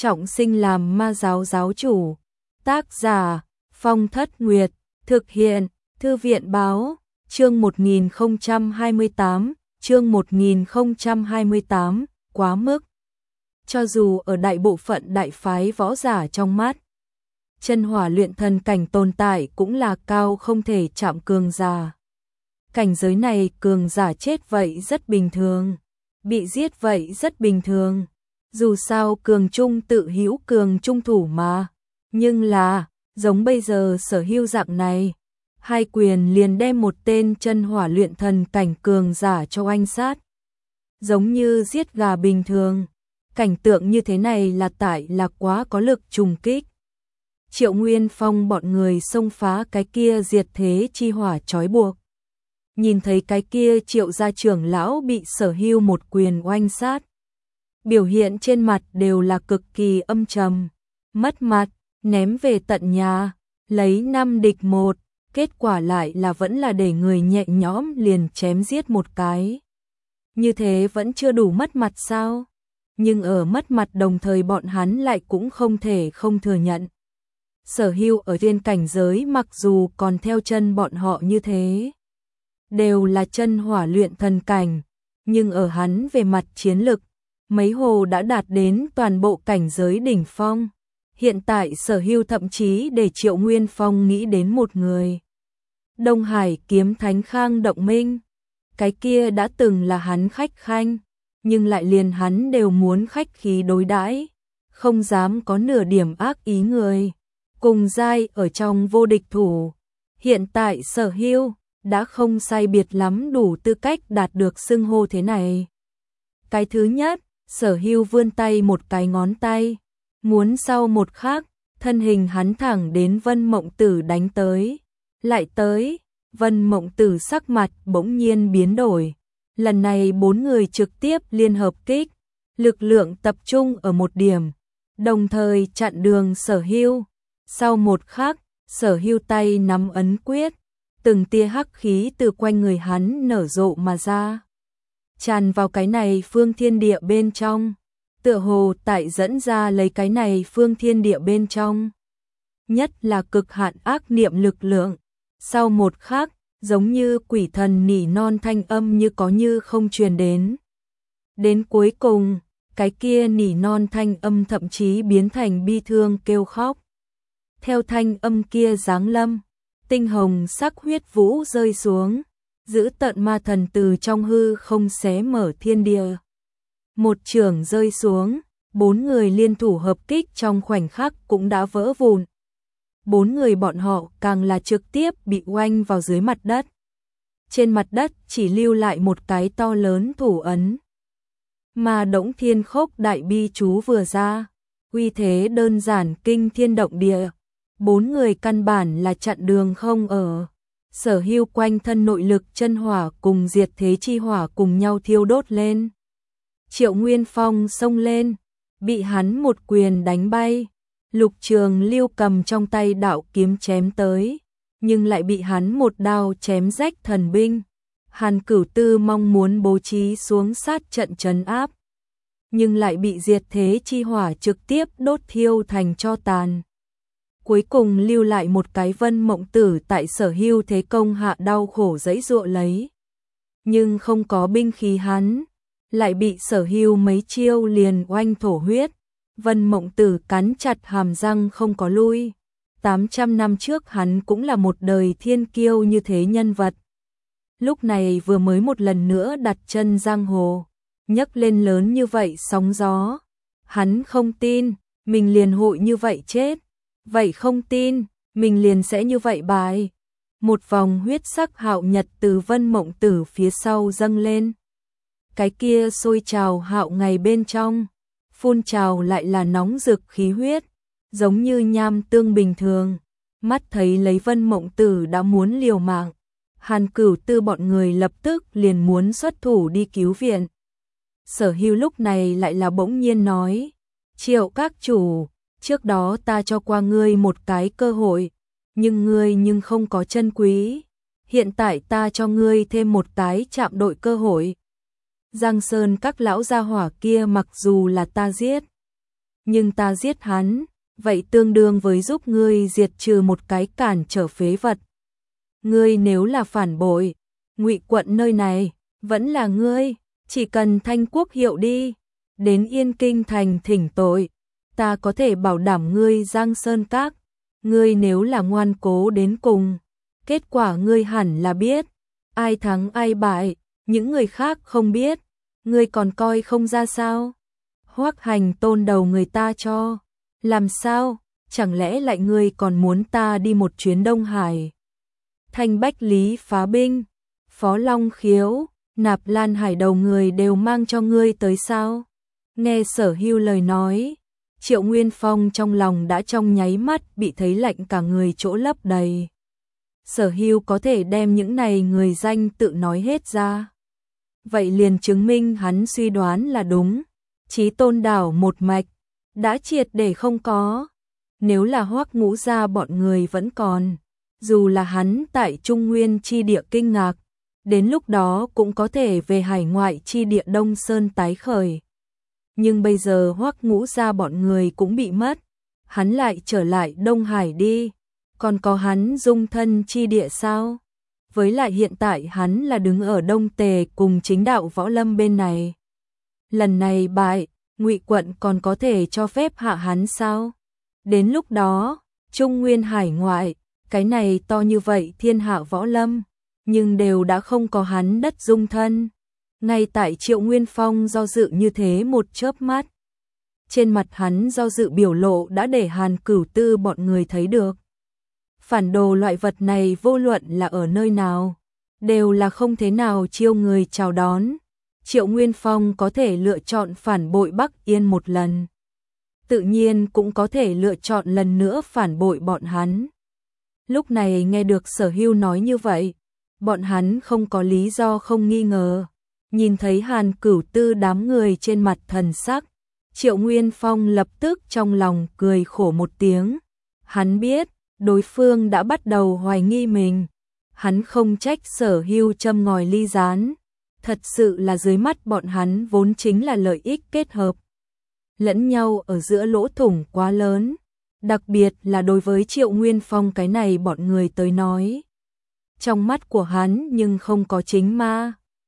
trọng sinh làm ma giáo giáo chủ. Tác giả Phong Thất Nguyệt, thực hiện Thư viện báo, chương 1028, quá mức. Cho dù ở đại bộ phận đại phái võ giả trong mắt, chân hỏa luyện thần cảnh tồn tại cũng là cao không thể chạm cường giả. Cảnh giới này cường giả chết vậy rất bình thường, bị giết vậy rất bình thường. Dù sao cường trung tự hữu cường trung thủ mà. Nhưng là, giống bây giờ Sở Hưu dạng này, hai quyền liền đem một tên chân hỏa luyện thần cảnh cường giả cho oanh sát. Giống như giết gà bình thường. Cảnh tượng như thế này là quá có lực trùng kích. Triệu Nguyên Phong bọn người xông phá cái kia diệt thế chi hỏa trói buộc. Nhìn thấy cái kia Triệu gia trưởng lão bị Sở Hưu một quyền oanh sát. Biểu hiện trên mặt đều là cực kỳ âm trầm, mất mặt, ném về tận nhà, lấy 5 địch 1, kết quả lại là vẫn là để người nhẹ nhõm liền chém giết một cái. Như thế vẫn chưa đủ mất mặt sao? Nhưng ở mất mặt đồng thời bọn hắn lại cũng không thể không thừa nhận. Sở Hưu ở trên cảnh giới mặc dù còn theo chân bọn họ như thế, đều là chân hỏa luyện thần cảnh, nhưng ở hắn về mặt chiến lực, mấy hồ đã đạt đến toàn bộ cảnh giới đỉnh phong. Hiện tại Sở Hưu thậm chí để Triệu Nguyên Phong nghĩ đến một người. Đông Hải kiếm thánh Khang Động Minh. Cái kia đã từng là hắn khách khanh, nhưng lại liền hắn đều muốn khách khí đối đãi, không dám có nửa điểm ác ý người. Cùng giai ở trong vô địch thủ. Hiện tại Sở Hưu đã không sai biệt lắm đủ tư cách đạt được xưng hô thế này. Cái thứ nhất, Sở Hưu vươn tay một cái ngón tay, muốn sau một khắc, thân hình hắn thẳng đến Vân Mộng Tử đánh tới. Lại tới, Vân Mộng Tử sắc mặt bỗng nhiên biến đổi. Lần này 4 người trực tiếp liên hợp kích, lực lượng tập trung ở một điểm, đồng thời chặn đường Sở Hưu. Sau một khắc, Sở Hưu tay nắm ấn quyết, từng tia hắc khí từ quanh người hắn nở rộ mà ra, tràn vào cái này phương thiên địa bên trong, tựa hồ tại dẫn ra lấy cái này phương thiên địa bên trong. Nhất là cực hạn ác niệm lực lượng. Sau một khắc, giống như quỷ thần nỉ non thanh âm như có như không truyền đến. Đến cuối cùng, cái kia nỉ non thanh âm thậm chí biến thành bi thương kêu khóc. Theo thanh âm kia giáng lâm, tinh hồng sắc huyết vũ rơi xuống, giữ tận ma thần từ trong hư không xé mở thiên địa. Một chưởng rơi xuống, 4 người liên thủ hợp kích trong khoảnh khắc cũng đã vỡ vụn. 4 người bọn họ càng là trực tiếp bị oanh vào dưới mặt đất. Trên mặt đất chỉ lưu lại một cái to lớn thủ ấn. Mà Đổng Thiên Khốc đại bi chú vừa ra, uy thế đơn giản kinh thiên động địa. 4 người căn bản là chặn đường không ở. Sở Hưu quanh thân nội lực chân hỏa cùng diệt thế chi hỏa cùng nhau thiêu đốt lên. Triệu Nguyên Phong xông lên, bị hắn một quyền đánh bay. Lục Trường Lưu cầm trong tay đạo kiếm chém tới, nhưng lại bị hắn một đao chém rách thần binh. Hàn Cửu Tư mong muốn bố trí xuống sát trận trấn áp, nhưng lại bị diệt thế chi hỏa trực tiếp đốt thiêu thành tro tàn. Cuối cùng lưu lại một cái Vân Mộng Tử tại Sở Hưu thế công hạ đau khổ giãy giụa lấy. Nhưng không có binh khí hắn, lại bị Sở Hưu mấy chiêu liền oanh thổ huyết. Vân Mộng Tử cắn chặt hàm răng không có lui. 800 năm trước hắn cũng là một đời thiên kiêu như thế nhân vật. Lúc này vừa mới một lần nữa đặt chân giang hồ, nhấc lên lớn như vậy sóng gió. Hắn không tin, mình liền hội như vậy chết. Vậy không tin, mình liền sẽ như vậy bài. Một vòng huyết sắc hạo nhật từ Vân Mộng Tử phía sau dâng lên. Cái kia sôi trào hạo ngày bên trong, phun trào lại là nóng rực khí huyết, giống như nham tương bình thường. Mắt thấy lấy Vân Mộng Tử đã muốn liều mạng, Hàn Cửu Tư bọn người lập tức liền muốn xuất thủ đi cứu viện. Sở Hưu lúc này lại là bỗng nhiên nói, Triệu các chủ, trước đó ta cho qua ngươi một cái cơ hội, nhưng ngươi không có chân quý. Hiện tại ta cho ngươi thêm một cái chạm đội cơ hội. Giang Sơn các lão gia hỏa kia mặc dù là ta giết, nhưng ta giết hắn, vậy tương đương với giúp ngươi diệt trừ một cái cản trở phế vật. Ngươi nếu là phản bội, Ngụy quận nơi này vẫn là ngươi, chỉ cần thanh quốc hiệu đi, đến Yên Kinh thành thỉnh tội, ta có thể bảo đảm ngươi Giang Sơn Các. Ngươi nếu là ngoan cố đến cùng, kết quả ngươi hẳn là biết, ai thắng ai bại, những người khác không biết, ngươi còn coi không ra sao? Hoắc Hành tôn đầu người ta cho, làm sao, chẳng lẽ lại ngươi còn muốn ta đi một chuyến Đông Hải? Thanh Bách Lý phá binh, Phó Long Khiếu, Nạp Lan Hải đầu người đều mang cho ngươi tới sao? Nghe Sở Hưu lời nói, Triệu Nguyên Phong trong lòng đã trong nháy mắt bị thấy lạnh cả người chỗ lấp đầy. Sở Hưu có thể đem những này người danh tự nói hết ra. Vậy liền chứng minh hắn suy đoán là đúng. Chí Tôn đảo một mạch, đã triệt để không có. Nếu là Hoắc Ngũ gia bọn người vẫn còn, dù là hắn tại Trung Nguyên chi địa kinh ngạc, đến lúc đó cũng có thể về hải ngoại chi địa Đông Sơn tái khởi. Nhưng bây giờ Hoắc Ngũ gia bọn người cũng bị mất, hắn lại trở lại Đông Hải đi, còn có hắn dung thân chi địa sao? Với lại hiện tại hắn là đứng ở Đông Tề cùng chính đạo võ lâm bên này. Lần này bại, Ngụy quận còn có thể cho phép hạ hắn sao? Đến lúc đó, Trung Nguyên hải ngoại, cái này to như vậy thiên hạ võ lâm, nhưng đều đã không có hắn đất dung thân. Ngay tại Triệu Nguyên Phong do dự như thế một chớp mắt, trên mặt hắn do dự biểu lộ đã để Hàn Cửu Tư bọn người thấy được. Phản đồ loại vật này vô luận là ở nơi nào, đều là không thế nào chiêu người chào đón. Triệu Nguyên Phong có thể lựa chọn phản bội Bắc Yên một lần, tự nhiên cũng có thể lựa chọn lần nữa phản bội bọn hắn. Lúc này nghe được Sở Hưu nói như vậy, bọn hắn không có lý do không nghi ngờ. Nhìn thấy Hàn Cửu Tư đám người trên mặt thần sắc, Triệu Nguyên Phong lập tức trong lòng cười khổ một tiếng. Hắn biết, đối phương đã bắt đầu hoài nghi mình. Hắn không trách Sở Hưu châm ngòi ly gián. Thật sự là dưới mắt bọn hắn vốn chính là lợi ích kết hợp lẫn nhau ở giữa lỗ thủng quá lớn. Đặc biệt là đối với Triệu Nguyên Phong cái này bọn người tới nói. Trong mắt của hắn nhưng không có chính ma.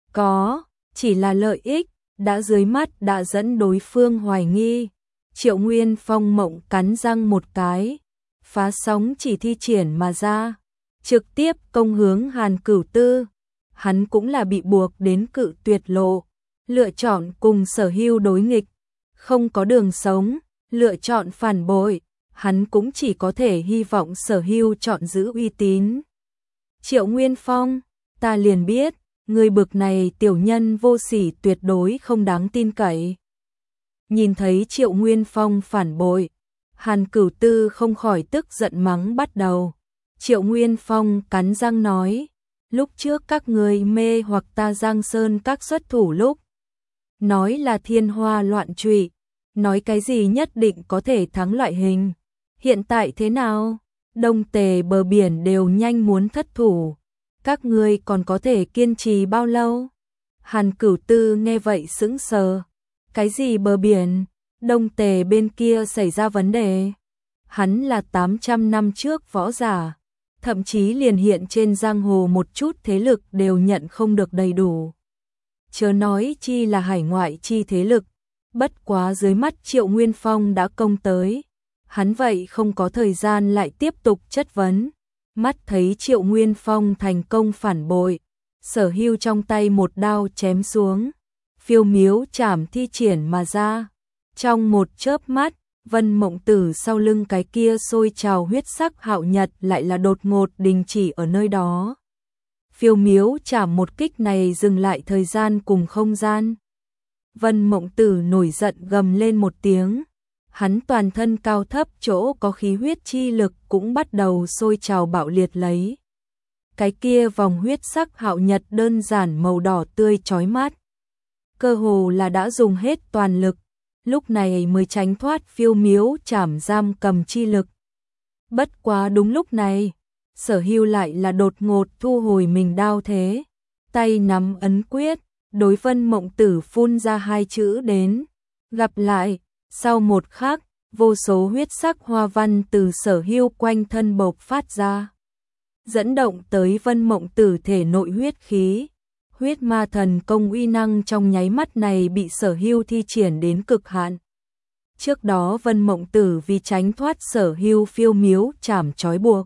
Có, chỉ là lợi ích, đã dưới mắt đã dẫn đối phương hoài nghi. Triệu Nguyên Phong mộng cắn răng một cái, phá sóng chỉ thi triển mà ra, trực tiếp công hướng Hàn Cửu Tư. Hắn cũng là bị buộc đến cự tuyệt lộ, lựa chọn cùng Sở Hưu đối nghịch, không có đường sống, lựa chọn phản bội, hắn cũng chỉ có thể hy vọng Sở Hưu chọn giữ uy tín. Triệu Nguyên Phong, ta liền biết, người bực này tiểu nhân vô sỉ tuyệt đối không đáng tin cậy. Nhìn thấy Triệu Nguyên Phong phản bội, Hàn Cửu Tư không khỏi tức giận mắng bắt đầu. Triệu Nguyên Phong cắn răng nói, lúc trước các người mê hoặc ta Giang Sơn Các xuất thủ lúc, nói là thiên hoa loạn trụy, nói cái gì nhất định có thể thắng loại hình. Hiện tại thế nào? Đông Tề bờ biển đều nhanh muốn thất thủ, các ngươi còn có thể kiên trì bao lâu? Hàn Cửu Tư nghe vậy sững sờ. Cái gì bờ biển? Đông Tề bên kia xảy ra vấn đề. Hắn là 800 năm trước võ giả, thậm chí liền hiện trên giang hồ một chút thế lực đều nhận không được đầy đủ. Chớ nói chi là hải ngoại chi thế lực, bất quá dưới mắt Triệu Nguyên Phong đã công tới. Hắn vậy không có thời gian lại tiếp tục chất vấn. Mắt thấy Triệu Nguyên Phong thành công phản bội, Sở Hưu trong tay một đao chém xuống, phiêu miếu chảm thi triển mà ra. Trong một chớp mắt, Vân Mộng Tử sau lưng cái kia sôi trào huyết sắc hạo nhật lại là đột ngột đình chỉ ở nơi đó. Phiêu miếu chảm một kích này dừng lại thời gian cùng không gian. Vân Mộng Tử nổi giận gầm lên một tiếng. Hắn toàn thân cao thấp chỗ có khí huyết chi lực cũng bắt đầu sôi trào bạo liệt lấy. Cái kia vòng huyết sắc hạo nhật đơn giản màu đỏ tươi chói mắt, cơ hồ là đã dùng hết toàn lực, lúc này mới tránh thoát phiêu miếu chảm giam cầm chi lực. Bất quá đúng lúc này, Sở Hưu lại là đột ngột thu hồi mình đao thế, tay nắm ấn quyết, đối Vân Mộng Tử phun ra hai chữ đến, gặp lại. Sau một khắc, vô số huyết sắc hoa văn từ Sở Hưu quanh thân bộc phát ra, dẫn động tới Vân Mộng Tử thể nội huyết khí. Huyết ma thần công uy năng trong nháy mắt này bị Sở Hưu thi triển đến cực hạn. Trước đó Vân Mộng Tử vì tránh thoát Sở Hưu phiêu miếu chảm trói buộc,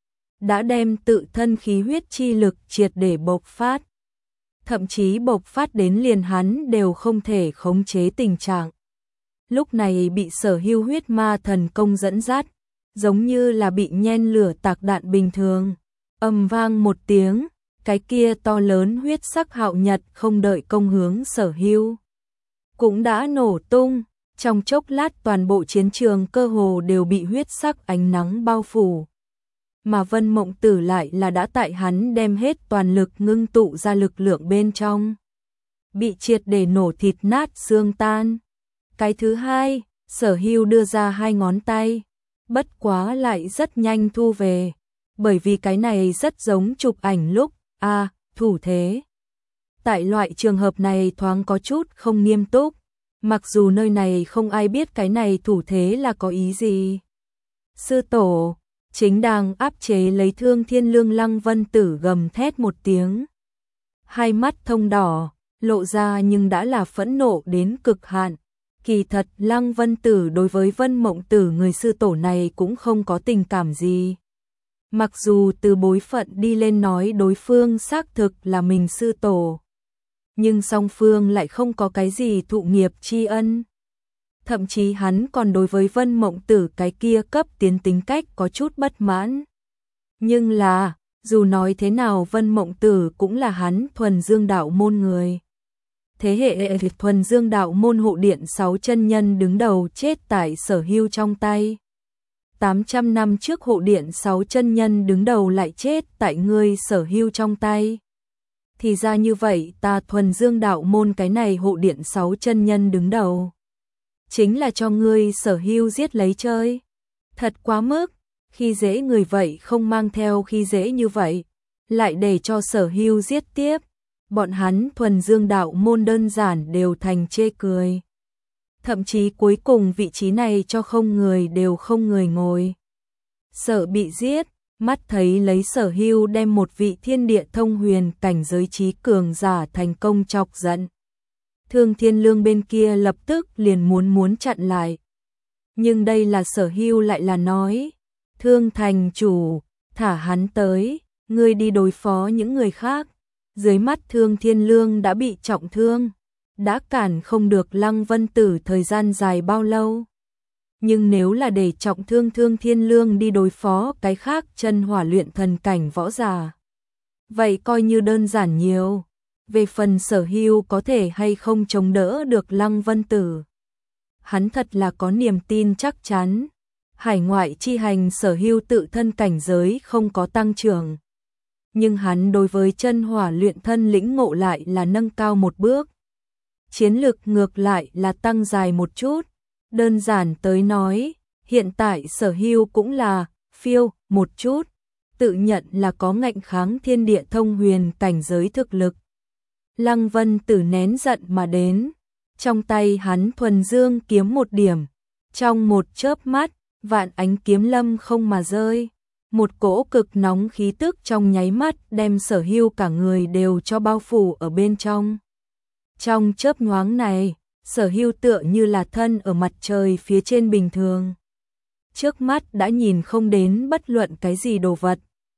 đã đem tự thân khí huyết chi lực triệt để bộc phát. Thậm chí bộc phát đến liền hắn đều không thể khống chế tình trạng. Lúc này bị Sở Hưu huyết ma thần công dẫn dắt, giống như là bị nhen lửa tạc đạn bình thường. Ầm vang một tiếng, cái kia to lớn huyết sắc hạo nhật không đợi công hướng Sở Hưu, cũng đã nổ tung. Trong chốc lát toàn bộ chiến trường cơ hồ đều bị huyết sắc ánh nắng bao phủ. Mà Vân Mộng Tử lại là đã tại hắn đem hết toàn lực ngưng tụ ra lực lượng bên trong, bị triệt để nổ thịt nát xương tan. Cái thứ hai, Sở Hưu đưa ra 2 ngón tay, bất quá lại rất nhanh thu về, bởi vì cái này rất giống chụp ảnh lúc, thủ thế. Tại loại trường hợp này thoáng có chút không nghiêm túc, mặc dù nơi này không ai biết cái này thủ thế là có ý gì. Sư tổ, chính đang áp chế lấy Thương Thiên Lương Lăng Vân Tử gầm thét một tiếng. Hai mắt thông đỏ, lộ ra nhưng đã là phẫn nộ đến cực hạn. Kỳ thật Lăng Vân Tử đối với Vân Mộng Tử người sư tổ này cũng không có tình cảm gì. Mặc dù từ bối phận đi lên nói đối phương xác thực là mình sư tổ, nhưng song phương lại không có cái gì thụ nghiệp tri ân. Thậm chí hắn còn đối với Vân Mộng Tử cái kia cấp tiến tính cách có chút bất mãn. Nhưng là, dù nói thế nào Vân Mộng Tử cũng là hắn thuần dương đạo môn người. Thế hệ thuần dương đạo môn hộ điện 6 chân nhân đứng đầu chết tại Sở Hưu trong tay. 800 năm trước hộ điện 6 chân nhân đứng đầu lại chết tại ngươi Sở Hưu trong tay. Thì ra như vậy ta thuần dương đạo môn cái này hộ điện 6 chân nhân đứng đầu, chính là cho ngươi Sở Hưu giết lấy chơi. Thật quá mức, khi dễ người vậy không mang theo khi dễ như vậy, lại để cho Sở Hưu giết tiếp. Bọn hắn thuần dương đạo môn đơn giản đều thành chê cười. Thậm chí cuối cùng vị trí này cho không người đều không người ngồi. Sợ bị giết, mắt thấy lấy Sở Hưu đem một vị thiên địa thông huyền cảnh giới trí cường giả thành công chọc giận. Thương Thiên Lương bên kia lập tức liền muốn chặn lại. Nhưng đây là Sở Hưu lại là nói, Thương thành chủ, thả hắn tới, ngươi đi đối phó những người khác. Dưới mắt Thương Thiên Lương đã bị trọng thương, đã cản không được Lăng Vân Tử thời gian dài bao lâu. Nhưng nếu là để trọng thương Thương Thiên Lương đi đối phó cái khác chân hỏa luyện thần cảnh võ giả, vậy coi như đơn giản nhiều. Về phần Sở Hưu có thể hay không chống đỡ được Lăng Vân Tử, hắn thật là có niềm tin chắc chắn. Hải ngoại chi hành Sở Hưu tự thân cảnh giới không có tăng trưởng, nhưng hắn đối với chân hỏa luyện thân lĩnh ngộ lại là nâng cao một bước. Chiến lực ngược lại là tăng dài một chút. Đơn giản tới nói, hiện tại Sở Hưu cũng là phiêu một chút, tự nhận là có ngạnh kháng thiên địa thông huyền cảnh giới thực lực. Lăng Vân Tử nén giận mà đến, trong tay hắn thuần dương kiếm một điểm, trong một chớp mắt, vạn ánh kiếm lâm không mà rơi. Một cỗ cực nóng khí tức trong nháy mắt đem Sở Hưu cả người đều cho bao phủ ở bên trong. Trong chớp nhoáng này, Sở Hưu tựa như là thân ở mặt trời phía trên bình thường. Trước mắt đã nhìn không đến bất luận cái gì đồ vật,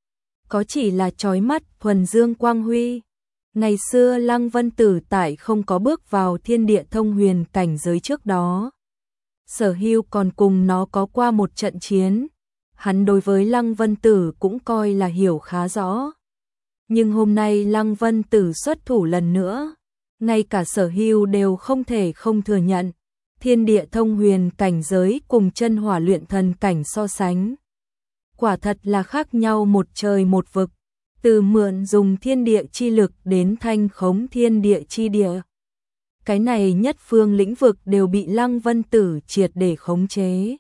có chỉ là chói mắt thuần dương quang huy. Ngày xưa Lăng Vân Tử tại không có bước vào thiên địa thông huyền cảnh giới trước đó, Sở Hưu còn cùng nó có qua một trận chiến. Hắn đối với Lăng Vân Tử cũng coi là hiểu khá rõ. Nhưng hôm nay Lăng Vân Tử xuất thủ lần nữa, ngay cả Sở Hưu đều không thể không thừa nhận. Thiên địa thông huyền cảnh giới cùng chân hỏa luyện thần cảnh so sánh, quả thật là khác nhau một trời một vực. Từ mượn dùng thiên địa chi lực đến thanh khống thiên địa chi địa, cái này nhất phương lĩnh vực đều bị Lăng Vân Tử triệt để khống chế.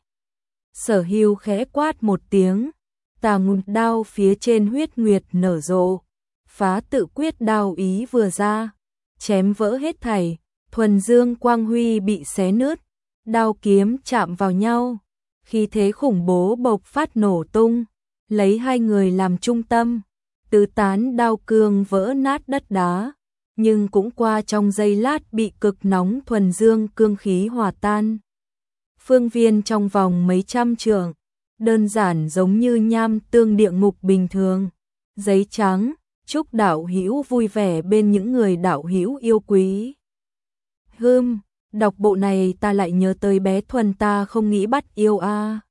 Sở Hưu khẽ quát một tiếng, tà ngụt đao phía trên huyết nguyệt nở rộ, phá tự quyết đao ý vừa ra, chém vỡ hết thảy, thuần dương quang huy bị xé nứt, Đao kiếm chạm vào nhau, khí thế khủng bố bộc phát nổ tung, lấy hai người làm trung tâm, tứ tán đao cương vỡ nát đất đá, nhưng cũng qua trong giây lát bị cực nóng thuần dương cương khí hòa tan. Phương viên trong vòng mấy trăm trượng, đơn giản giống như nham tương địa ngục bình thường. Giấy trắng, chúc đạo hữu vui vẻ bên những người đạo hữu yêu quý. Đọc bộ này ta lại nhớ tới bé Thuần ta không nghĩ bắt yêu a.